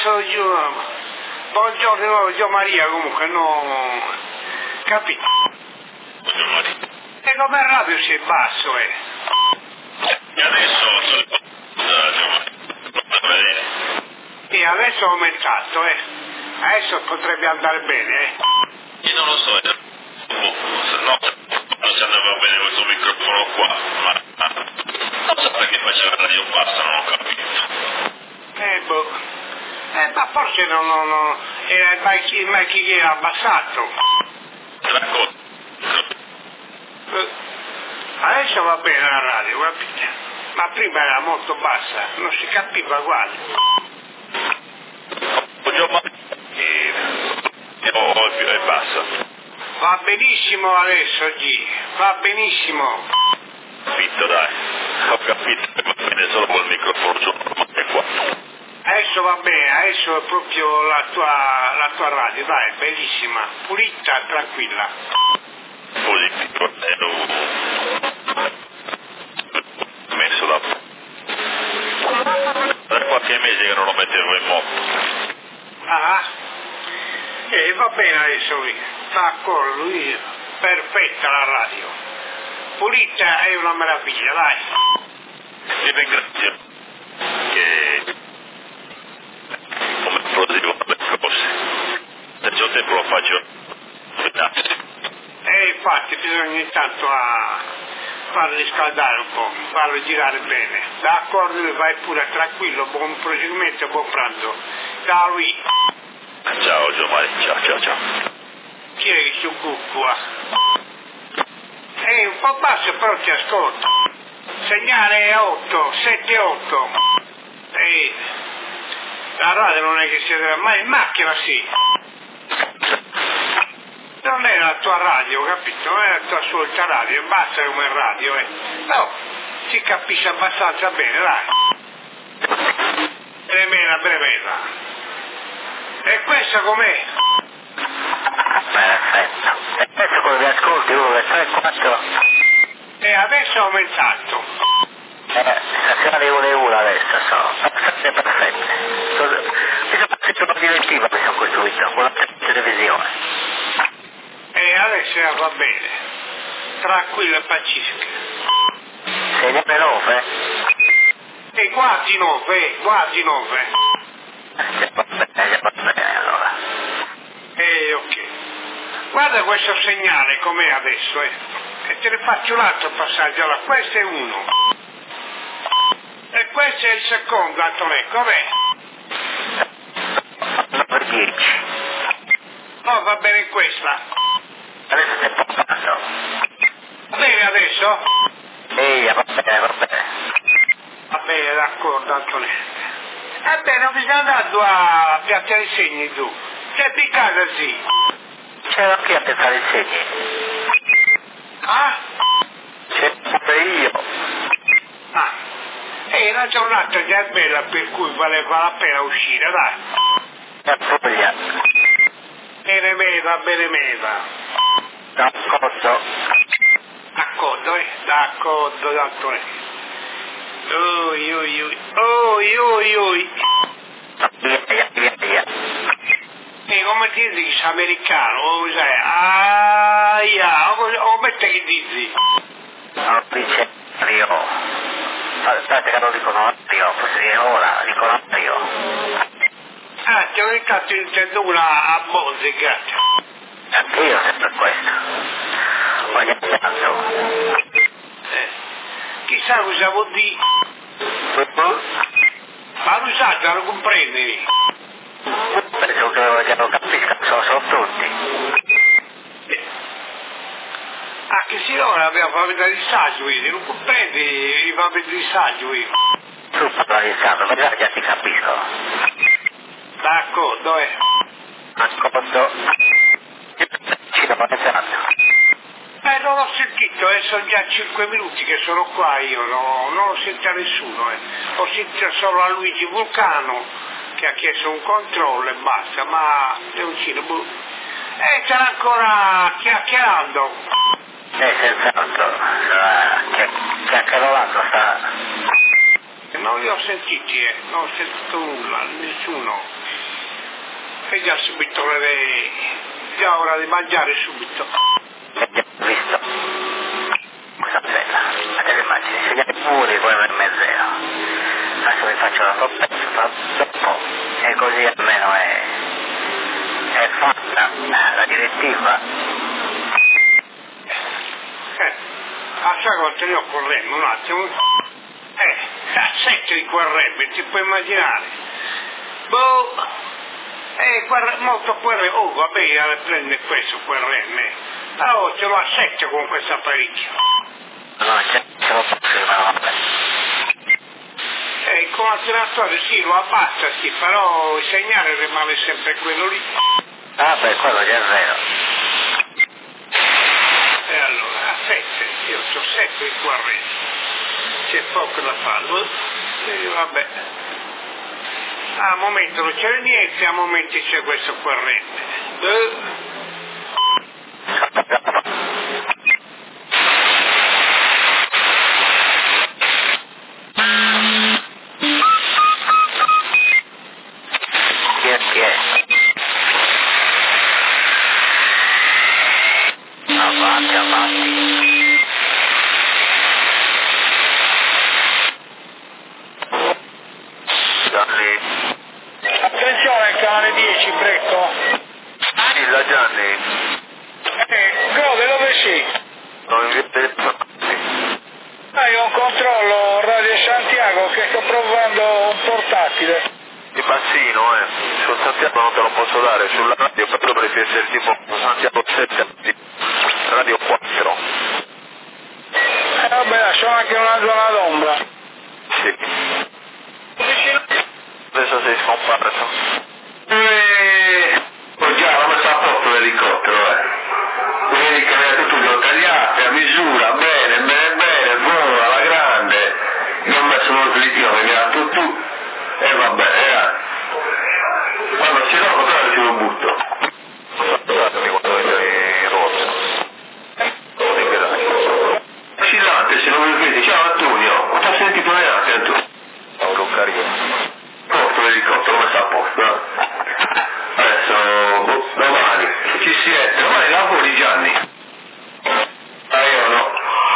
basso, buongiorno Gio Maria, comunque, no, capito? E come radio si è basso, E adesso E adesso è aumentato, Adesso potrebbe andare bene, Io non lo so, no, non si andava bene questo microfono qua, ma non so perché faceva radio bassa, non ho capito. Ma forse non era il mic che era abbassato. Racconta. Adesso va bene la radio, capite? Ma prima era molto bassa, non si capiva quale. È bassa. Va benissimo adesso, G, va benissimo. Capito, dai. Ho capito che va bene solo col microfono normale qua. Adesso va bene, adesso è proprio la tua radio, dai, bellissima, pulita, tranquilla. Politico, messo da qualche mese che non lo mettevo in moto. Va bene adesso lui, d'accordo, lui, perfetta la radio, pulita è una meraviglia, dai. Ti ringrazio che come proseguo le cose. Nel suo tempo lo faccio. Infatti bisogna ogni tanto farlo riscaldare un po', farlo girare bene. D'accordo, lui vai pure tranquillo, buon proseguimento e buon pranzo. Ciao lui. Ciao Giovanni, ciao. Chi è che si occupa? Un po' basso però ti ascolto. Segnale 8, 7, 8. La radio non è che si deve, ma in macchina sì. Non è la tua radio, capito? Non è la tua solita radio, basta come radio, No, si capisce abbastanza bene, dai. Bremela. E questa com'è? Perfetto. E adesso quello che ascolti 1, 2, 3, 4. E adesso è aumentato. Stasera le 1 adesso sono. Perfette. Mi sono fatto una direttiva che sono costruito con la televisione. E adesso va bene. Tranquillo e pacifico. Segnale 9? E quasi 9. Va bene allora. Ok. Guarda questo segnale com'è adesso, E te ne faccio l'altro passaggio. Allora, questo è 1. E questo è il secondo, Antonio, com'è? 10. Oh, va bene questa. Adesso sei passato. Va bene adesso? Va bene. Va bene, d'accordo, Antonio. Non bisogna andare a piazzare i segni tu. Sei di casa, sì. C'ero qui a pensare i segni. C'ero pure io. È una giornata già bella per cui valeva la pena uscire, dai. Voglia. Bene meta. D'accordo. D'accordo, Antonio. Oi. Via. E come ti dici americano? O mette che dici? Non dice Rio. Aspetta che non dicono Rio, forse ora dicono Rio. Ti ho intanto intendo una a musica. Anch'io sempre questo. Ogni tanto. Chissà cosa vuol dire. Ma l'usato lo comprendi? Penso che non capiscano, sono tutti. Che sì, ora abbiamo fatto vedere il saggio, non comprendi i paperi di saggio. Tu parla di santo, ma già ti capisco. D'accordo, D'accordo. Ci devo pensare. Non l'ho sentito, sono già 5 minuti che sono qua io, non l'ho sentito a nessuno, Ho sentito solo a Luigi Vulcano che ha chiesto un controllo e basta, ma Leoncino, c'era ancora chiacchierando. Senz'altro, chiacchierando sta. Non li ho sentiti, non ho sentito nulla, nessuno. E già subito già ora di mangiare subito. Visto? Cosa bella. A te le immagini, segnali pure poi per me zero. Adesso mi faccio la soppetta, dopo. E così almeno è fatta la direttiva. Sai cosa te ne ho correndo un attimo? Assetto di QRM, ti puoi immaginare? Molto QRM, vabbè, prende questo QRM. Allora ce lo assetto con questo apparecchio. No, ce lo posso, ma vabbè. Con l'alternatore sì, lo abbassa, sì, però il segnale rimane sempre quello lì. Ah, beh, quello già è vero. E allora, aspetta, io ho sempre il QRM. C'è poco da fare. Vabbè. A momento non c'è niente, a momenti c'è questo QRM. Chi è? Avanti. Gianni. Attenzione, canale 10, Brecco. Sì, da Gianni. Grode, dove sei? Non mi vedo. Ho un controllo Radio Santiago che sto provando un portatile. Di Bassino, sul Santiago non te lo posso dare, sulla radio però dovresti essere tipo Santiago 7, radio 4. Vabbè, lascio anche una zona d'ombra. Sì. Adesso sei scomparso. Ho già la messa a posto l'elicottero, Vedi che avete tutto tagliato a misura, bene, vola, alla grande. Io ho messo uno slittino, mi ha tutto, e va bene, Quando si dopo però ci lo butto. Scusatemi quando sei rosso. Oscillante, se non mi vedi, ciao Antonio, non ti ho sentito neanche Antonio. Avrò carico. Posto l'elicottero, messa a posto, Adesso, domani, se ci siete, domani lavori Gianni. Io no.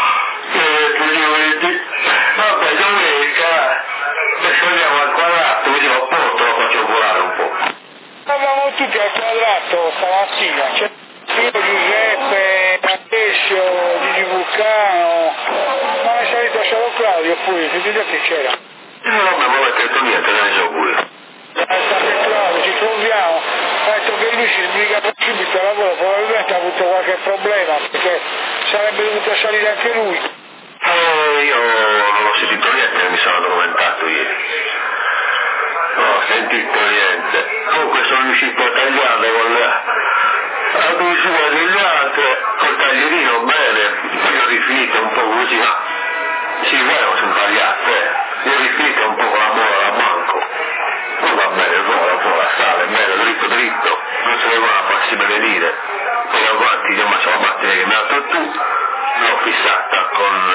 Vabbè, domenica, adesso andiamo al quadrato, vediamo a posto, lo faccio volare un po'. Eravamo tutti al quadrato stamattina, c'è io, Giuseppe, Alessio, Gigi Vulcano, ma è salito solo Claudio pure, tutti gli altri c'era. Vabbè, non ho detto niente, ne so pure. Sempre Claudio, ci troviamo, ha detto che lui si sbriga subito al lavoro, probabilmente ha avuto qualche problema, perché sarebbe dovuto salire anche lui. Io non ho sentito niente, mi sono addormentato ieri. Non ho sentito niente. Comunque sono riuscito a tagliare con la misura degli altri, col taglierino bene, poi ho rifinito un po' così, ma sì, vero, sono tagliate, Io ho rifinito un po' con la mola da banco. Va bene, vola, sale, bene, dritto, non se ne va a farsi benedire. Poi avanti, io ho messo la macchina che mi ha dato tu, l'ho fissata con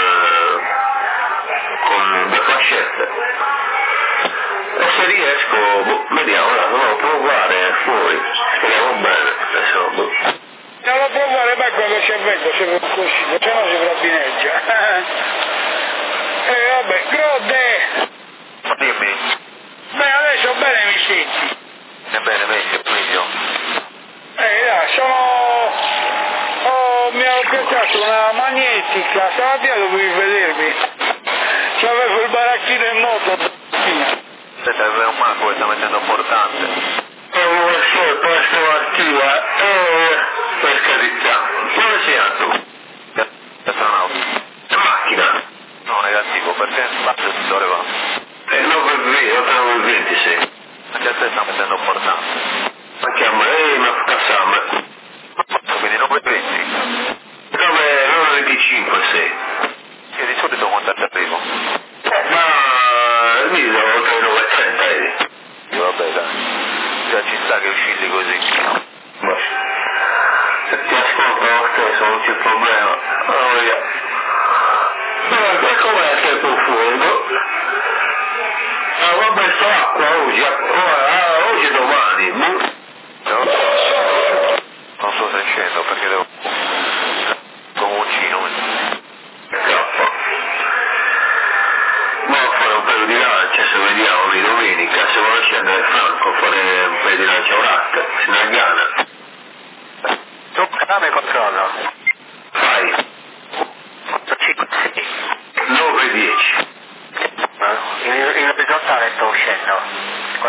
le fascette. E se riesco, vediamo, ora devo provare fuori, speriamo bene, adesso. Devo provare mai quando c'è vento, se non così, se no si probineggia. Vabbè, Grode! Dimmi. Beh, adesso bene mi senti? Bene, meglio. Mi hanno piazzato una magnetica, stamattina dovevi vedermi. C'avevo il baracchino in moto. Aspetta, è un manco che sta mettendo importante. Passo attiva, per carità. Dove sei andato? Astronauta. In macchina? No, negativo, perché in spazio si dove va? 9:20 sei. Anche a te sta mettendo importante. Anche a me, ma cazzame. Quindi 9:20. 9:25 sei. E di solito quanto ti arrivo? Ma lì devo 9:30, Vabbè, dai.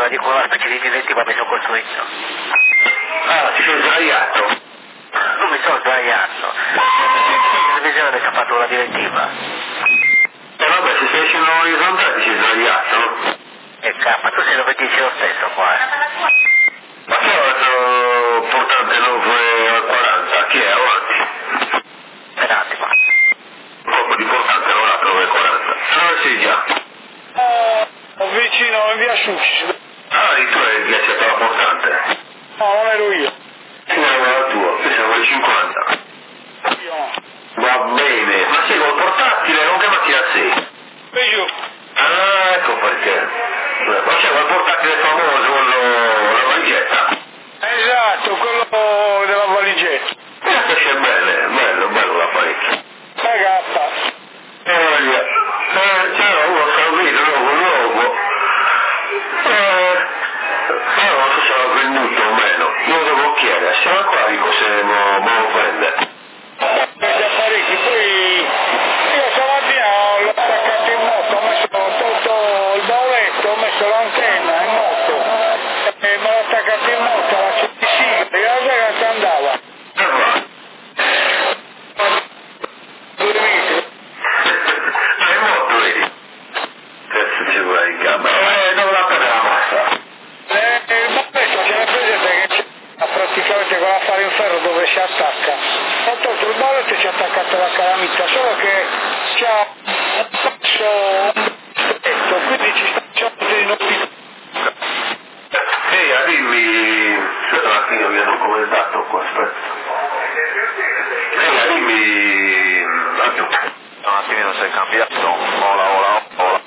la dico una specie di direttiva mi sono costruito. Ah, ti sei sbagliato? Non mi sono sbagliato. La televisione ci ha fatto una direttiva. Vabbè, se stai scendendo orizzontale ti sei sbagliato. E cazzo, tu sei dove dici lo stesso qua. Ma che ho portante 9 al 40? Chi è? Avanti. Un attimo. Poco di portante, non la 9 al 40. Dove sei già? Vicino in via Succi. Ah, di tu hai ghiacciato la portante. No, non ero io. Sì, era la tua, questa è quella 50. Io no. Va bene, ma sei col portatile, non che macchina sei? E io. Ah, ecco perché. Ma c'è quel portatile famoso, quello, la valigetta? Esatto, quello della valigetta. Questo è bello l'apparecchio. Ragazza. C'era uno servito nuovo. Non so se l'ha venduto o meno. Io devo chiedere, se va qua dico se me lo prende. Gli apparecchi, poi io stamattina l'ho attaccato in moto, ho tolto il bauletto, ho messo l'antenna in moto e me l'ho attaccato in moto alla CTC, e la sera che andava. È molto vedi? Cazzo ci vuoi in gamba? Dove la prende la massa? Il bauletto ce l'ha presente che c'è praticamente con l'affare in ferro dove si attacca. Ho tolto il bauletto e ci ha attaccato la calamita, solo che c'ha un pezzo, quindi ci sta facendo dei noti. Ehi, arrivi... Aspetta un attimo, mi hanno commentato qua, aspetta. Ehi, arrivi... Un attimino sei cambiato. Ola.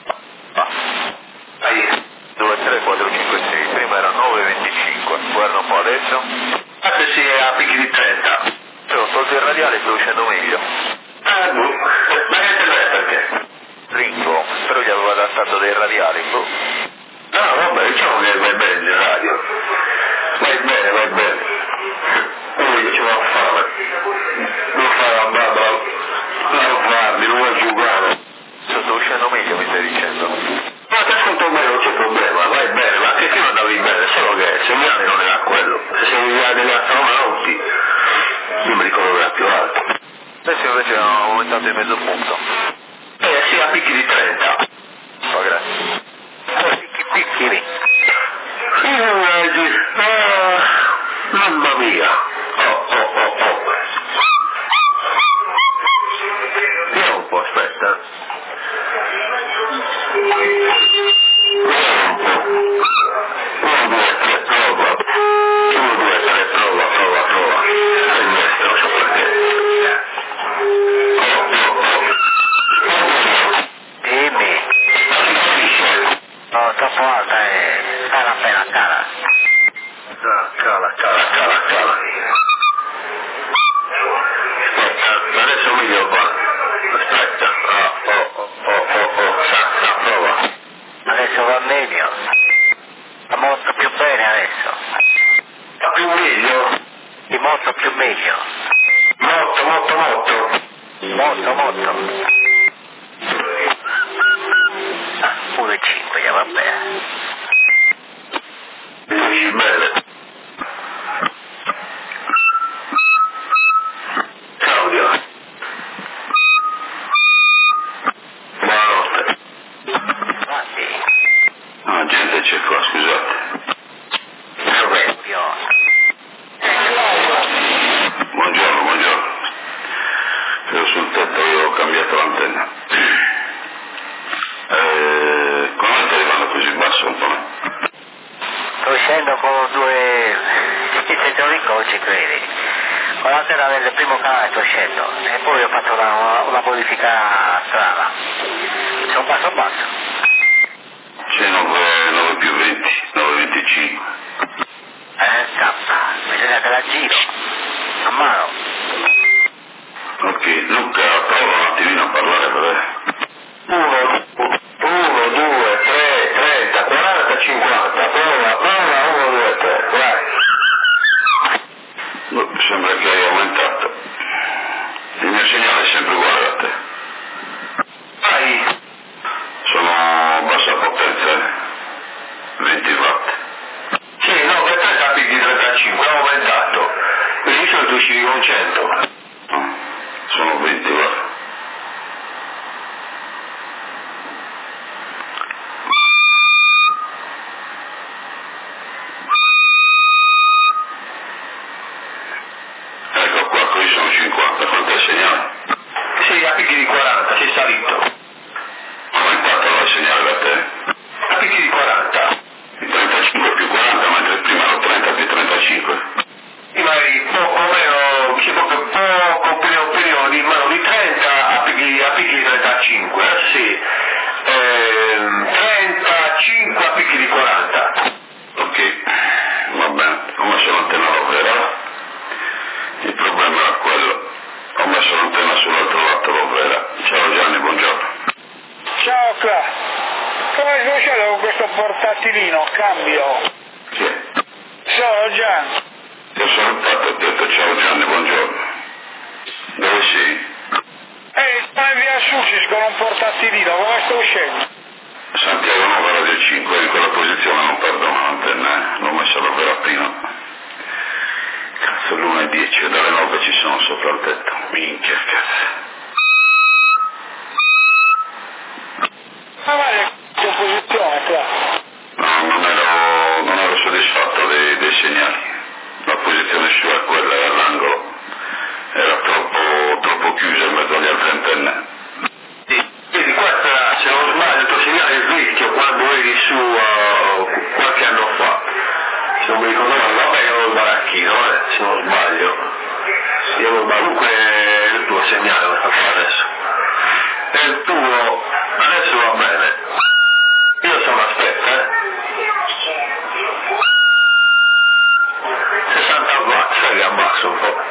Dai. 2, 3, 4, 5, 6. Prima era 9,25. Guarda un po' adesso. Guarda se è a picchi di 30. Ho tolto il radiale e sto uscendo meglio. Ma che te ne è perché? Ringo, però gli avevo adattato dei radiali. No, vabbè, diciamo che vai bene in radio. Vai bene. Io ce l'ho a fare. Non fare la babba, non farmi, non vuoi giocare. Sto uscendo meglio, mi stai dicendo. Ma ti ascolto bene, non c'è problema, vai bene, ma che prima andavi bene, solo che il segnale non era quello. Se sei in via degli astronauti, io mi ricordo che era più alto. Adesso invece ho aumentato di mezzo punto. Sì, a picchi di 30. Oh, grazie. Picchini. Mamma mia. Oh. Vediamo un po', aspetta. Vediamo un po'. 1, 2, 3, prova. 1, 2, 3, prova. Sei maestro, non so perché. Dimmi. No, troppo alta e cala appena cala. Cala. Aspetta, adesso meglio qua. Aspetta. Sa, prova. Adesso va meglio. Va molto più bene adesso. Va più meglio? Di molto più meglio. Molto. Molto. 1,5 già va bene. Dici bene. Claudio. Buonanotte. Guardi. No, gente c'è qua, scusate. Silvio. Buongiorno. Ero sul tetto, io ho cambiato l'antenna. Come stai arrivando così basso un po'? Sto uscendo con 2 settori ci credi. Con l'altera del primo canale sto uscendo e poi ho fatto una modifica strana. Sono basso. C'è 9 più 20, 9,25. Cappa, bisogna che la giro. A mano. Ok, Luca, prova un attimino a parlare per te. 1, 2, 3, 30, 40, 50. Prova, 1, 2, 3, vai. Sembra che hai aumentato. Il mio segnale è sempre uguale a te. Vai. Sono a bassa potenza, 20 watt. 100. Sono 20 ora. Ecco qua, qui sono 50, quanto è il segnale? Sì, a picchi di 40, sei salito. Aumentato il segnale da te? A picchi di 40. 35 più 40, mentre prima ero 30 più 35. Ma poco meno, c'è proprio poco più di meno di 30 a picchi di 35, sì. 35 a picchi di 40. Ok, va bene, ho messo l'antenna Lovera. Il problema era quello, ho messo l'antenna sull'altro lato Lovera. Ciao Gianni, buongiorno. Ciao Cla, come succede con questo portatilino? Cambio. Chi è? Sono Gianni. Ti ho salutato e ho detto ciao Gianni, buongiorno. Dove sei? Sto in via Sucis con un portatilino, come sto uscendo? Santiago Nuova Radio 5, in quella posizione non perdo l'antenna, l'ho messa Lovera prima. Cazzo, l'1:10 e dalle 9 ci sono sopra il tetto. Minchia, cazzo. Ma guarda che posizione qua. No, non ero soddisfatto dei segnali. La posizione sua è quella, è all'angolo. Era troppo chiusa in mezzo agli altri antenne. Sì, vedi, questa, se non sbaglio, il tuo segnale è vecchio quando eri su qualche anno fa. Se non mi ricordo male, vabbè, io avevo il baracchino, se non sbaglio. Io avevo comunque il tuo segnale questa qua adesso. E il tuo adesso va bene. Io sono aspetta, 60 watt, sai che abbasso un po'.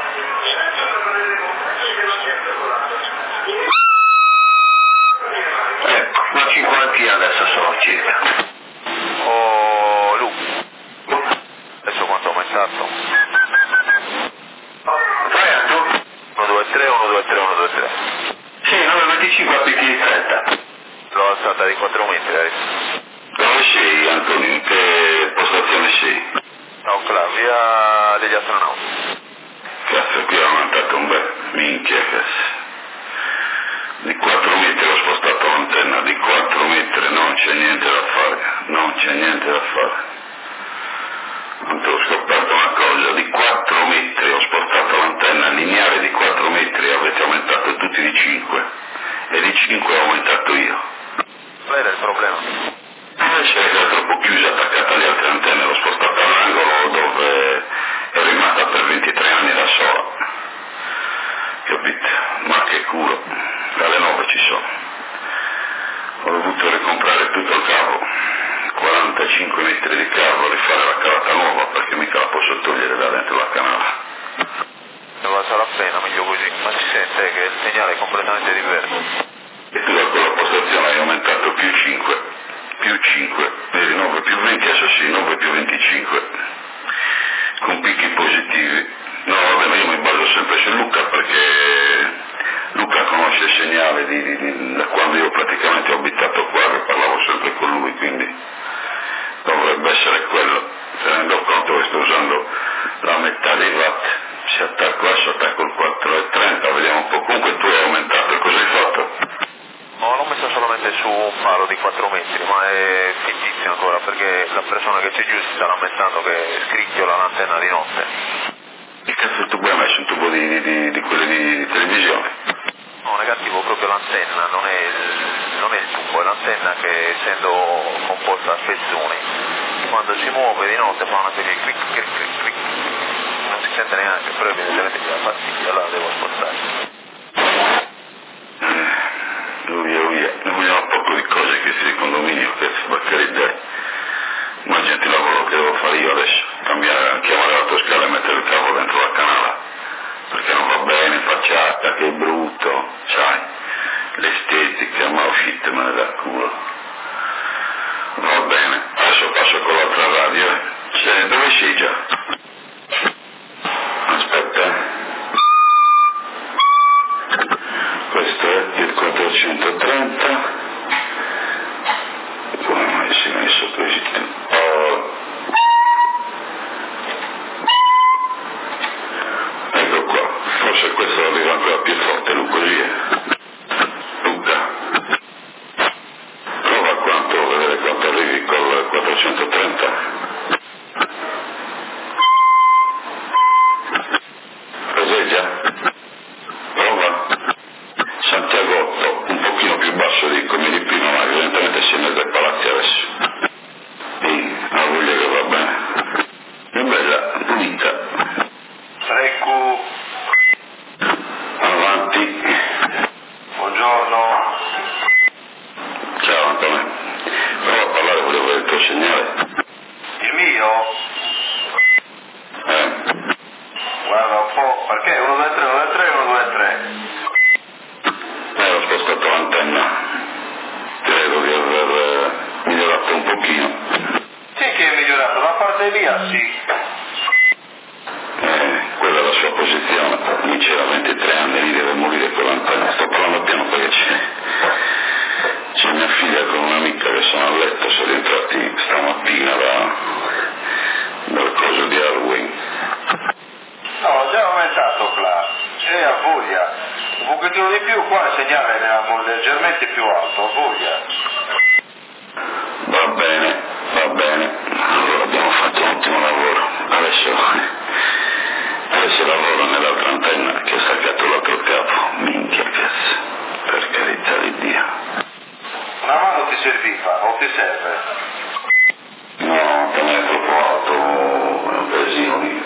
Ecco, una cinquantina adesso sono circa. Oh, Lu, adesso quanto è aumentato? Fai a tu? 1, 2, 3, 1, 2, 3, 1, 2, 3. Sì, 9,25 a picchi di 30. L'ho alzata di 4 metri. Dove sei, Antonio? In che postazione sei? No, là, via degli astronauti. Cazzo, qui ho aumentato un bel. Minchia, cazzo. Di 4 metri ho spostato l'antenna, di 4 metri non c'è niente da fare, non c'è niente da fare. Ho scoperto una cosa, di 4 metri ho spostato l'antenna lineare di 4 metri, avete aumentato tutti di 5 e di 5 ho aumentato io. Qual era il problema? Era troppo chiusa, attaccata alle altre antenne, l'ho spostata all'angolo dove è rimasta per 23 anni da sola. Capite? Ma che culo, dalle 9 ci sono. Ho dovuto ricomprare tutto il cavo, 45 metri di cavo, rifare la calata nuova perché mica la posso togliere da dentro la canala. Non sarà appena, meglio così, ma si sente che il segnale è completamente diverso. E tu da quella postazione hai aumentato più 5, vedi 9 più 20, adesso sì, 9 più 25, con picchi positivi. No, vabbè, ma io mi baso sempre su Luca perché Luca conosce il segnale da quando io praticamente ho abitato qua, che parlavo sempre con lui, quindi dovrebbe essere quello, tenendo conto che sto usando la metà dei watt. Se attacco adesso attacco il 4,30, vediamo un po'. Comunque tu hai aumentato, e cosa hai fatto? No, l'ho messa solamente su un palo di 4 metri, ma è fittizio ancora perché la persona che c'è giù si sta lamentando che scricchiola l'antenna di notte. Che cazzo tu hai messo un tubo di quelli di televisione? No, negativo, proprio l'antenna, non è il tubo, è l'antenna che essendo composta a spezzoni, quando si muove di notte fa una serie di clic clic clic clic, non si sente neanche, però evidentemente mi dà fastidio, allora devo spostare. Via, ne vogliamo poco di cose che sia di condominio, che sbaccheridea. Immaginati il lavoro che devo fare io adesso, chiamare l'autoscala e mettere il cavo dentro la canala, perché non va bene, facciata, che è brutto, sai, l'estetica, ma uscite me ne dà culo. Va bene, adesso passo con l'altra radio, dove sei già? Aspetta, questo è il 430, come mai si è messo così? Ecco qua, posizione, mi c'era 23 anni, lì deve morire quell'antenna, sto parlando piano perché c'è mia figlia con un'amica che sono a letto, sono rientrati stamattina dal coso di Halloween. No, già aumentato Cla, e ha voglia, un pochettino di più, qua il segnale era leggermente più alto, ha voglia. Va bene, allora abbiamo fatto un ottimo lavoro, adesso lavoro nell'altra antenna che ha staccato l'altro capo, minchia cazzo, per carità di Dio. Una mano ti serviva o ti serve? No, per me è troppo alto, è un casino lì.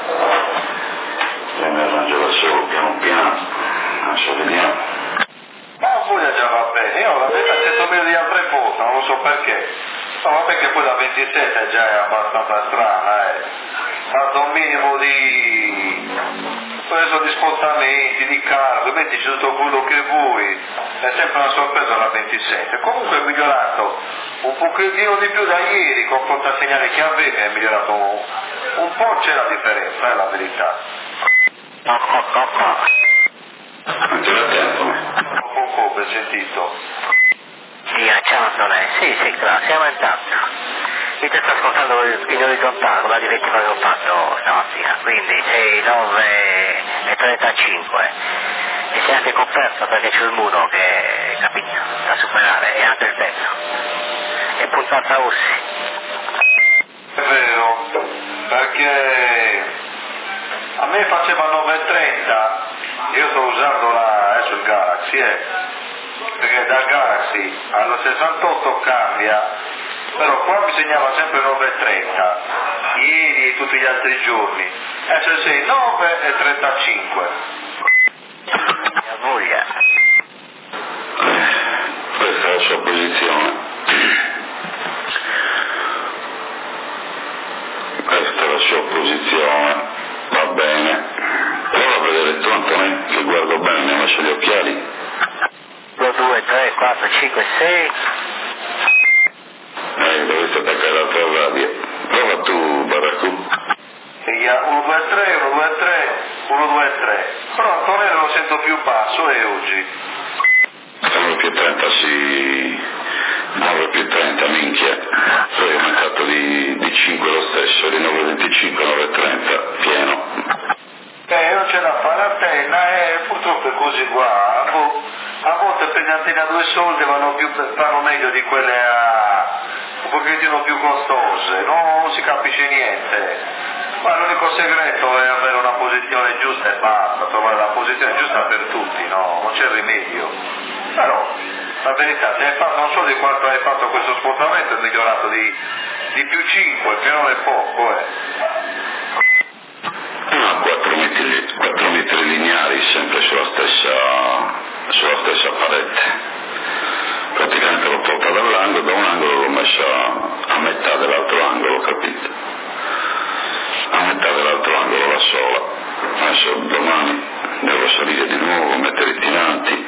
Io mi arrangio da solo, piano, adesso vediamo. Ma la voglia già va bene, io la vedo a 100.000 di altre poste, non lo so perché. No, vabbè che poi da 27 già è abbastanza strana, Falta un minimo di spostamenti, di cargo, mettici tutto quello che vuoi, è sempre una sorpresa la 27. Comunque è migliorato un pochettino di più da ieri, confronto al segnale che aveva, è migliorato un po', c'è la differenza, è la verità. Anche da tempo. Un po' per sentito. Sì, ciao Antonio, sì, claro, siamo intanto. Io ti sto ascoltando in orizzontale con la direttiva che ho fatto stamattina, quindi 6, 9 e 35. E si è anche conferto perché c'è il muro che, capito, da superare, e anche il tetto. E puntata a Ussi. È vero, perché a me faceva 9.30, io sto usando adesso il Galaxy, perché dal Galaxy alla 68 cambia, però qua mi segnava sempre 9.30, ieri e tutti gli altri giorni, adesso sei 9.35. A voglia. Questa è la sua posizione. Questa è la sua posizione, va bene. Prova a vedere tu, Antonio, che guardo bene, mi ha messo gli occhiali. 1, 2, 3, 4, 5, 6. Dovresti attaccare l'altra radio. Prova tu, Baracù. 1, 2, 3, 1, 2, 3, 1, 2, 3. Però Antonello lo sento più basso, e oggi? 9 più 30, sì. 9 più 30, minchia. Poi è aumentato di 5 lo stesso, di 9,25 a 9,30, pieno. Non c'è da fare, l'antenna, purtroppo è così qua. A volte per le antenne a 2 soldi vanno meglio di quelle un pochettino più costose, non si capisce niente. Ma l'unico segreto è avere una posizione giusta e basta, trovare la posizione giusta per tutti, no? Non c'è rimedio. Però la verità, non so di quanto hai fatto questo spostamento, è migliorato di più 5, che non è poco, No, 4 metri lineari, sempre sulla stessa parete. Praticamente l'ho tolta da un angolo l'ho messa a metà dell'altro angolo, capito? A metà dell'altro angolo la sola. Adesso domani devo salire di nuovo, mettere i tiranti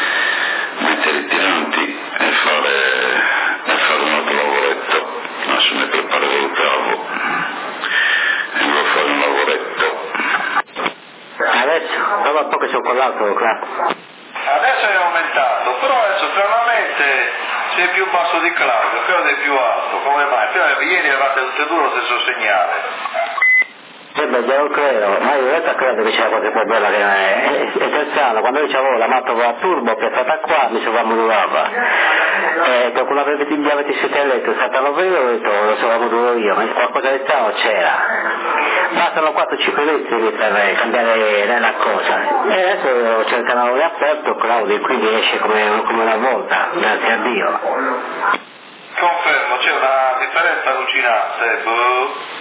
e fare un altro lavoretto. Adesso mi preparerò il cavo e devo fare un lavoretto. Adesso, prova un po' che sono con l'altro, claro. Adesso è aumentato, però adesso stranamente sei più basso di Claudio, credo è più alto, come mai? Ieri eravate tutti e due lo stesso segnale. Beh, glielo credo, ma io in realtà credo che c'era qualche problema che è terzano, quando io c'avevo la macchina a turbo che è stata qua mi si modulava, con la avete eletto è stata lo so la modulo io, ma qualcosa di strano c'era, bastano 4-5 litri per cambiare la cosa, e adesso c'è il canale riaperto Claudio, quindi esce come una volta, grazie a Dio. Confermo, c'è una differenza allucinante,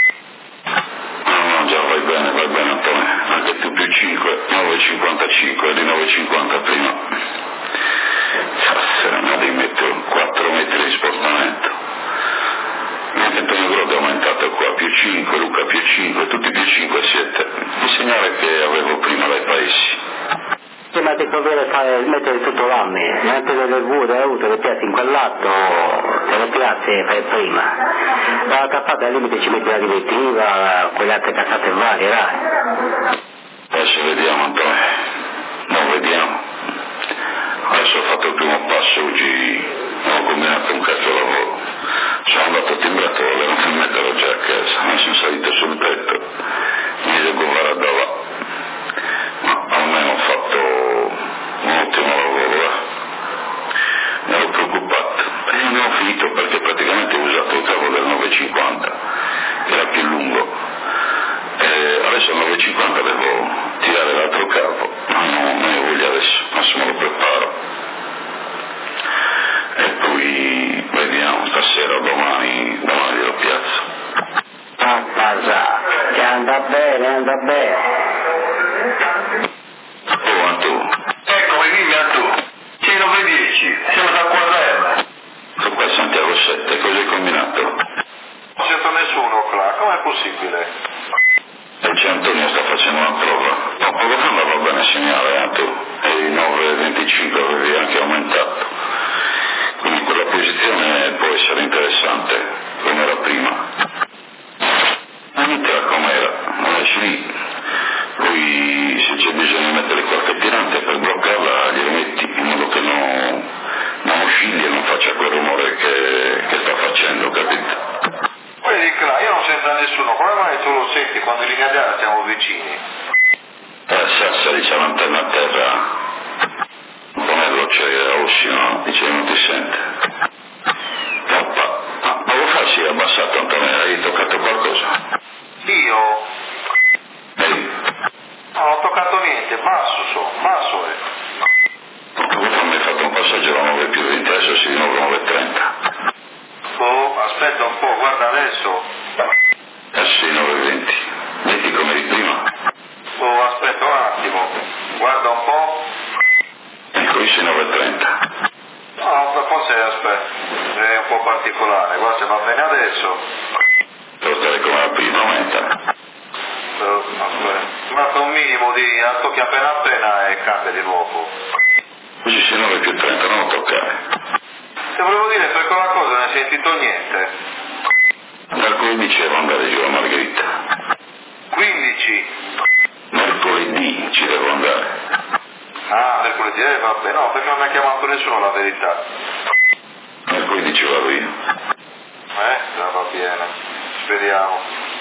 No, già vai bene Antonio, anche tu più 5, 9,55 di 9,50 prima. Cassera, devi mettere 4 metri di spostamento. Anche Antonio Grodo è aumentato qua, più 5, Luca più 5, tutti più 5 siete. Il segnale che avevo prima dai paesi. Ma ti conviene mettere tutto l'anno, neanche delle V, delle U, te le piazzi in quell'atto, te le piazzi fai prima. La cappata al limite ci mette la direttiva, quelle altre cazzate varie, dai. Adesso vediamo, Antonio. No, vediamo. Adesso ho fatto il primo passo, oggi non ho combinato un cazzo lavoro. Sono andato a timbratore, non mi metterò già a casa, mi sono salito sul tetto, mi devo guardare da là. Ma almeno ho fatto un ottimo lavoro, Mi ero preoccupato. E non ho finito perché praticamente ho usato il cavo del 950, che era più lungo. E adesso il 950 devo tirare l'altro cavo, ma non ne voglio adesso, adesso me lo preparo. E poi vediamo, stasera o domani glielo piazzo. Papà, che anda bene. Oh, tu. Eccomi, dimmi a tu. Sì, 9:10, siamo da Quadrella. Sono qua a Santiago 7, cosa hai combinato? Non sento nessuno qua, com'è possibile? E c'è Antonio, sta facendo una prova. No, poco fa andava bene il segnale, tu. E i 9:25 avevi anche aumentato. Quindi quella posizione può essere interessante, come era prima. Mettila com'era, non esci lì. Poi se c'è bisogno di mettere qualche tirante per bloccarla, glielo metti in modo che non oscilli e non faccia quel rumore che sta facendo, capito? Vedi là, io non sento nessuno, come mai tu lo senti quando in linea d'aria siamo vicini? Sassari c'è l'antenna a terra, un po' nello c'è Ossino, dice non ti sente. Poco fa si è abbassato, Antonio, hai toccato qualcosa? Io? Ehi, Non ho toccato niente, basso è. poco fa mi hai fatto un passaggio da 9+20, adesso si di nuovo 9:30. Oh, aspetta un po', guarda adesso. Sì, 9:20. Metti come di prima. Oh, aspetta un attimo, guarda un po'. Ecco, qui 9:30. No, forse aspetta, è un po' particolare, guarda se va bene adesso. Devo stare come la prima, aumenta. Aspetta, basta un minimo di tocchi appena e cambia di nuovo. Così se 9+30 non lo toccare. Te volevo dire, per quella cosa non hai sentito niente. Mercoledì ci devo andare giù a Margherita. 15. Mercoledì ci devo andare. Ah, mercoledì, vabbè, no, perché non mi ha chiamato nessuno la verità. Mercoledì ci vado io. Va bene, speriamo.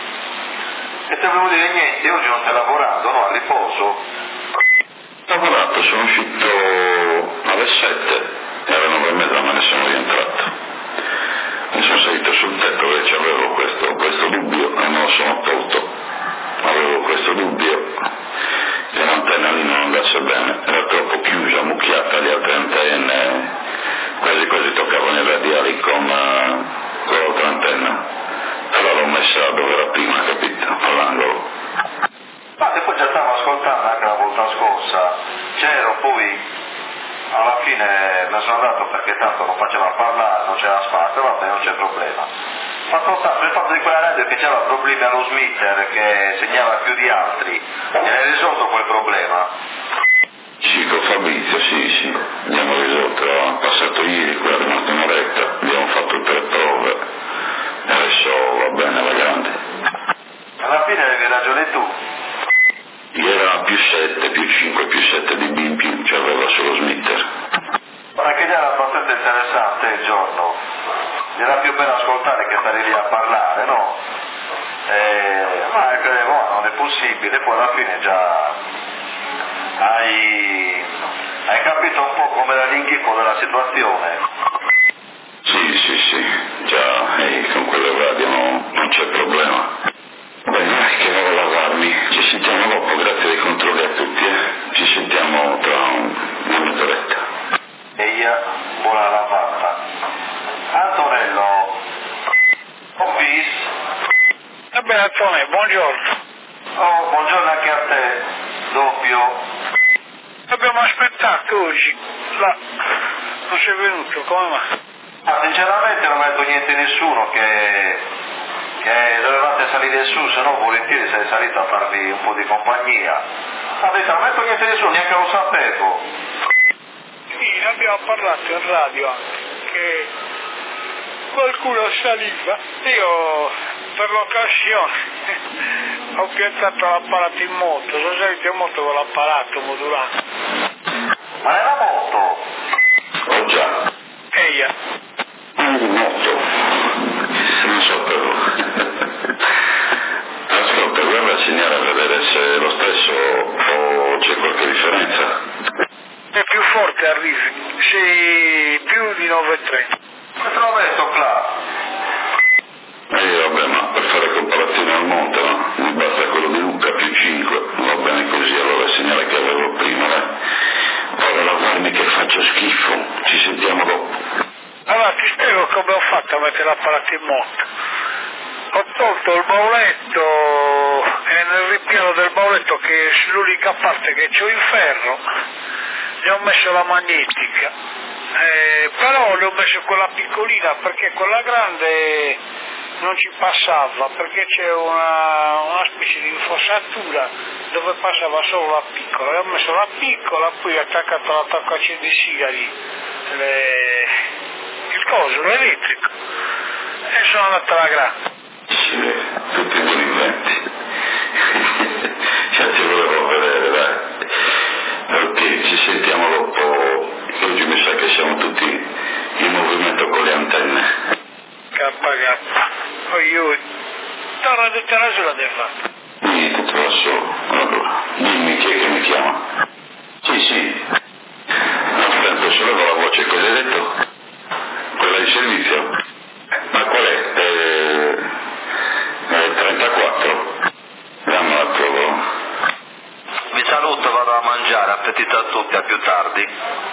E te volevo dire niente, oggi non stai lavorando, no? A riposo? Ho lavorato, sono uscito alle 7 e alle 9:30 me ne sono rientrato. Mi sono salito sul tetto perché avevo questo dubbio e me lo sono tolto. Avevo questo dubbio che l'antenna lì non andasse bene, era troppo chiusa, mucchiata, le altre antenne quasi toccavano i radiali con l'altra antenna. Allora l'ho messa dove era prima, capito? All'angolo. Ma te poi già stavo ascoltando anche la volta scorsa, c'ero poi, alla fine me ne sono andato perché tanto non faceva parlare, non c'era spazio, vabbè non c'è problema. Ma ascoltando il fatto di quella radio che c'era problemi allo smitter che segnava più di altri, ne hai risolto quel problema? Sì, con Fabrizio, sì, abbiamo risolto, l'abbiamo passato ieri, quella è rimasta in retta, abbiamo fatto 3 prove e adesso va bene, va grande. Alla fine avevi ragione tu. Era +7, +5, +7 dB in più, ci aveva solo smitter. Perché già era abbastanza interessante il giorno, era più bello ascoltare che stare lì a parlare, no? Ma credevo, non è possibile, poi alla fine già hai capito un po' come era l'inghippo della situazione. Sì, già, con quelle radio non c'è problema. Beh, non è che devo lavarmi, ci sentiamo dopo, grazie dei controlli a tutti, ci sentiamo tra una mezz'oretta. Buona lavata. Antonello, bis. Vabbè Antonio, buongiorno. Oh, buongiorno anche a te, doppio. Abbiamo aspettato oggi, là, non sei venuto, come mai? Ma sinceramente non mi ha detto niente nessuno che dovevate salire su, se no volentieri sei salito a farvi un po' di compagnia. Non mi ha detto niente nessuno, neanche lo sapevo. Sì, abbiamo parlato in radio anche, che qualcuno saliva. Io per l'occasione ho piazzato l'apparato in moto, sono salito in moto con l'apparato modulante. Ma era moto? Oh già. Eia. In moto. Non so però. Ascolta, guarda il segnale a vedere se è lo stesso o c'è qualche differenza. È più forte arrivi, sei più di 9,30. Ma te l'ho detto, Cla. Vabbè, ma per fare comparazione al monte, no? Mi basta quello di Luca più 5, va bene così, allora il segnale che avevo prima, Ora la guardi che faccio schifo, ci sentiamo dopo. Allora ti spiego come ho fatto a mettere l'apparato in moto. Ho tolto il bauletto e nel ripiano del bauletto, che è l'unica parte che c'ho in ferro, gli ho messo la magnetica, però le ho messo quella piccolina perché quella grande non ci passava, perché c'è una specie di infossatura dove passava solo la piccola. E ho messo la piccola, poi ho attaccato l'attaccaciende sigari, il coso, l'elettrico, e sono andato alla grande. Sì, tutti buoni inventi. Già ti volevo vedere, dai. Ok, ci sentiamo dopo. Oggi mi sa che siamo tutti in movimento con le antenne. K. Oi. Torna di terra la devi fare. Niente, te lo so. Allora, dimmi chi è che mi chiama. Sì. Aspetta, sollevo la voce, cosa hai detto? Quella di servizio? Ma qual è? 34. Dammi la trovo. Vi saluto, vado a mangiare, appetito a tutti, a più tardi.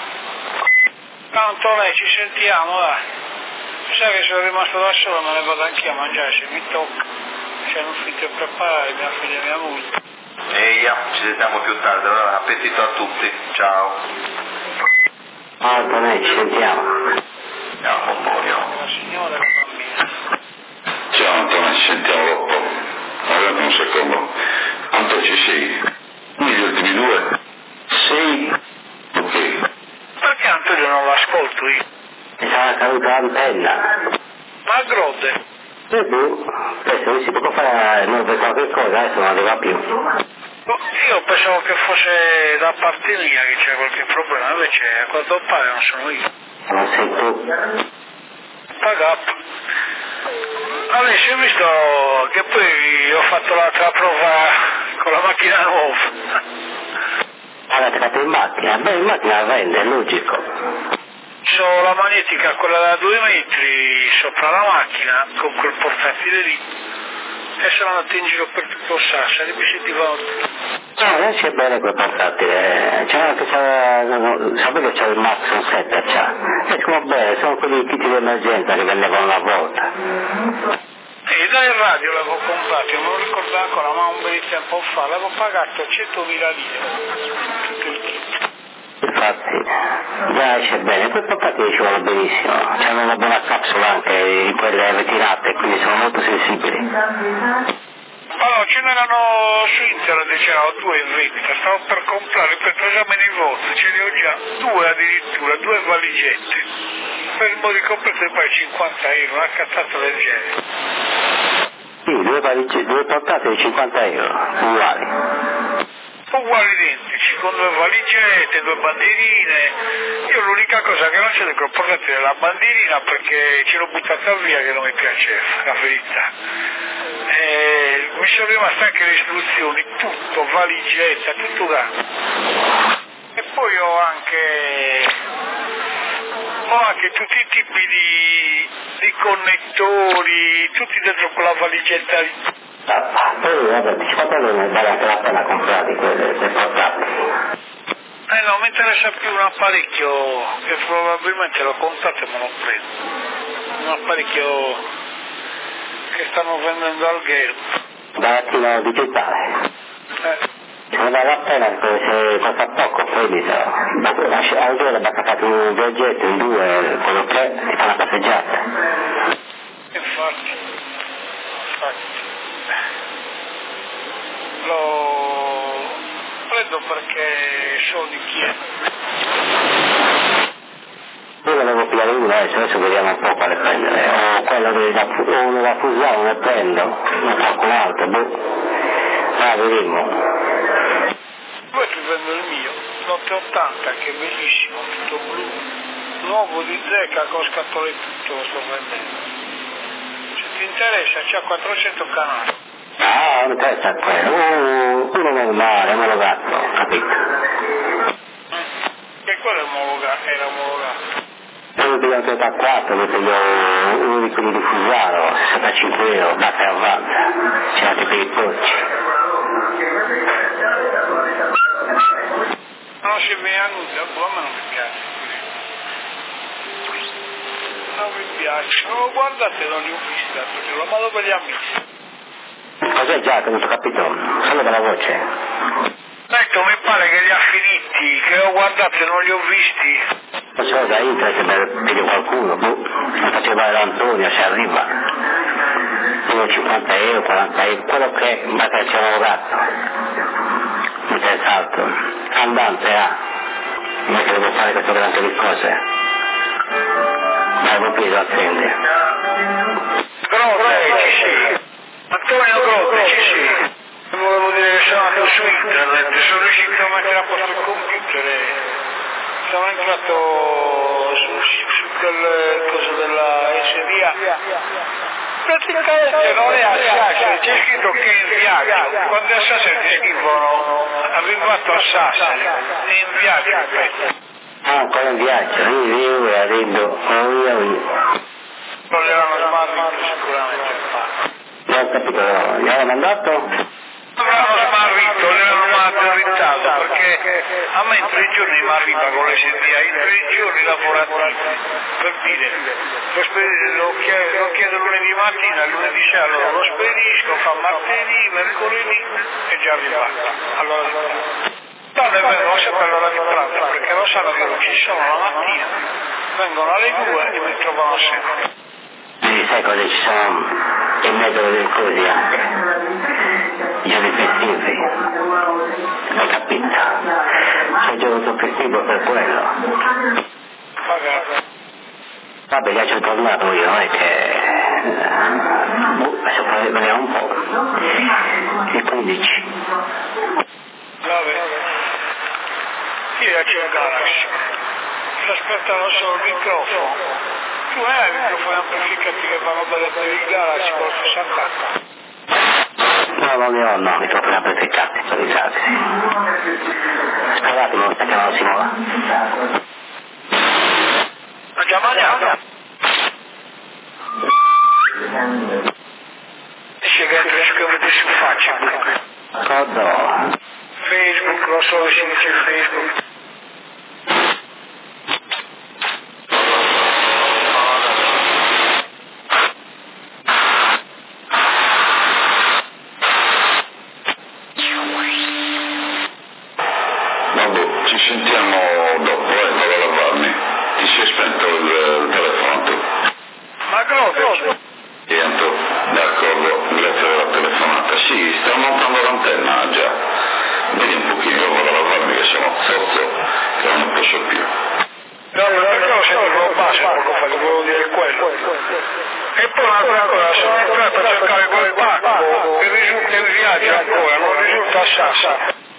Tanto lei, ci sentiamo, dai. Sai che sono rimasto da solo, me ne vado anch'io a mangiare se mi tocca. C'è un ufficio a preparare, mia figlia e mia moglie. Eia, ci sentiamo più tardi, allora appetito a tutti, ciao. Antonio, ci sentiamo. Ciao, Pomponio. La signora e la bambina. Ciao Antonio, ci sentiamo dopo. Aspetta un secondo. Antonio, ci sei? Gli ultimi 2? Sì, Ok. Perché Antonio non l'ascolto io? mi sarà caduta l'antenna. Ma a Grode? E tu, questo non si può fare per qualche cosa, adesso non arriva più. Io pensavo che fosse da parte mia che c'è qualche problema, invece a quanto pare non sono io. Non sei tu. Pagato. Allora, si è visto che poi ho fatto l'altra prova con la macchina nuova. Avete fatto in macchina? Beh, in macchina la vende, è logico. C'ho la magnetica, quella da 2 metri, sopra la macchina, con quel portatile lì, e sono andato in giro per tutto Sassari, mi sentivano tutto. Adesso è bene quel portatile, sapevo che c'era il Maxon 7, escono bene, sono quelli kit di emergenza che vendevano una volta. E dal radio l'avevo comprato, non lo ricordo ancora, ma un bel tempo fa, l'avevo pagato 100.000 lire, tutto il kit. Infatti, già esce bene, quei portatili ci vanno benissimo, c'hanno una buona capsula anche in quelle retirate, quindi sono molto sensibili. Allora, ce n'erano su internet, c'erano 2 in vendita, stavo per comprare per l'esame di voto, ce ne ho già 2 addirittura, 2 valigette, per il modico prezzo poi 50 euro, una cazzata del genere. Sì, 2 portatili 50 euro, uguali. Uguali identici, con 2 valigette, 2 bandierine. Io l'unica cosa che non c'è del portatile è la bandierina, perché ce l'ho buttata via che non mi piaceva, la verità. Mi sono rimaste anche le istruzioni, tutto, valigetta, tutto da. E poi ho anche tutti i tipi di connettori, tutti dentro quella valigetta lì. Poi vabbè, 50 euro ne vale anche la pena comprare quelle portatili. Non mi interessa più un apparecchio che probabilmente l'ho comprato e me l'ho preso. Un apparecchio che stanno vendendo al Gale. Barattino digitale. Se ne vale la pena perché se costa poco poi mi sa. Al Gale basta fare un viaggetto, in 2, quello 3 e fa una passeggiata. Infatti. Lo prendo perché so di chi è. Io volevo pigliare un uno, adesso vediamo un po' quale prendere, o quello uno da Fusano ne prendo, o qualcun altro, vedremo. Poi ti prendo il mio, l'880 che è bellissimo, tutto blu, nuovo di zecca con scatole e tutto lo sto prendendo. Se ti interessa c'ha 400 canali. Ah, non interessa quello, uno normale, omologato, capito? E quello era omologato. Io piglio il 34, mi piglio uno di quelli di Fusaro, 65 euro, data e avanza, c'è anche per i porci. Non si viene a nulla, a me non mi piace. Non mi piace, no, guardate, non li ho visti l'altro giorno, ma dove li ha visti? Cos'è già, non ho capito, solo per la voce. Ecco, mi pare che li ha finiti, che ho guardato e non li ho visti. Facevo da internet per vedere qualcuno, lo faceva l'Antonio, se arriva. Uno 50 euro, 40 euro, quello che è, ma che c'è un gatto. Non c'è altro. Andante, non è che devo fare questo grande di cose. Ma avevo preso a prendere. Grotte, sì. Antonio Grotte, sì. Volevo dire che sono andato su internet, sono riuscito a mettere a posto il computer e sono entrato su quel coso della SDA. Praticamente non è Assassin, c'è scritto che è in viaggio. Quando Assassin ti scrivono arrivato a Assassin, è in viaggio, ripeto. Ah, ancora in viaggio, io arrivo, Non l'erano smarrito sicuramente. Non ho capito, gli hanno mandato? Avranno smarrito, l'erano materializzato perché a me in 3 giorni mi arriva con le SDA, in 3 giorni lavorativi, per dire, lo chiedo lunedì mattina, lunedì sera lo spedisco, fa martedì, mercoledì è già arrivato. Allora tanto vengono sempre all'ora di pranzo perché lo sanno che non ci sono la mattina, vengono alle 2 e mi trovano sempre. Sì, sai cosa ci sono in mezzo delle cose anche. Giorni festivi, hai capito? Sei giorno festivo per quello. Vabbè, già ci ho tornato io, non è che... adesso vediamo un po'. Il 15. Vabbè. Io c'è il Galaxy. Si aspettano solo il microfono. Tu hai i microfoni amplificati che vanno bene per il Galaxy con il 60. No, non ne ho, no, mi troppo amplificati, sono usati. Aspettate, mi sta chiamando Simona. Ha già mangiato? Dice che entri su Facebook. Cosa? Facebook, lo so, si dice Facebook. E poi un'altra cosa, sono entrato a cercare quel pacco che risulta in viaggio ancora, non risulta a Sassa.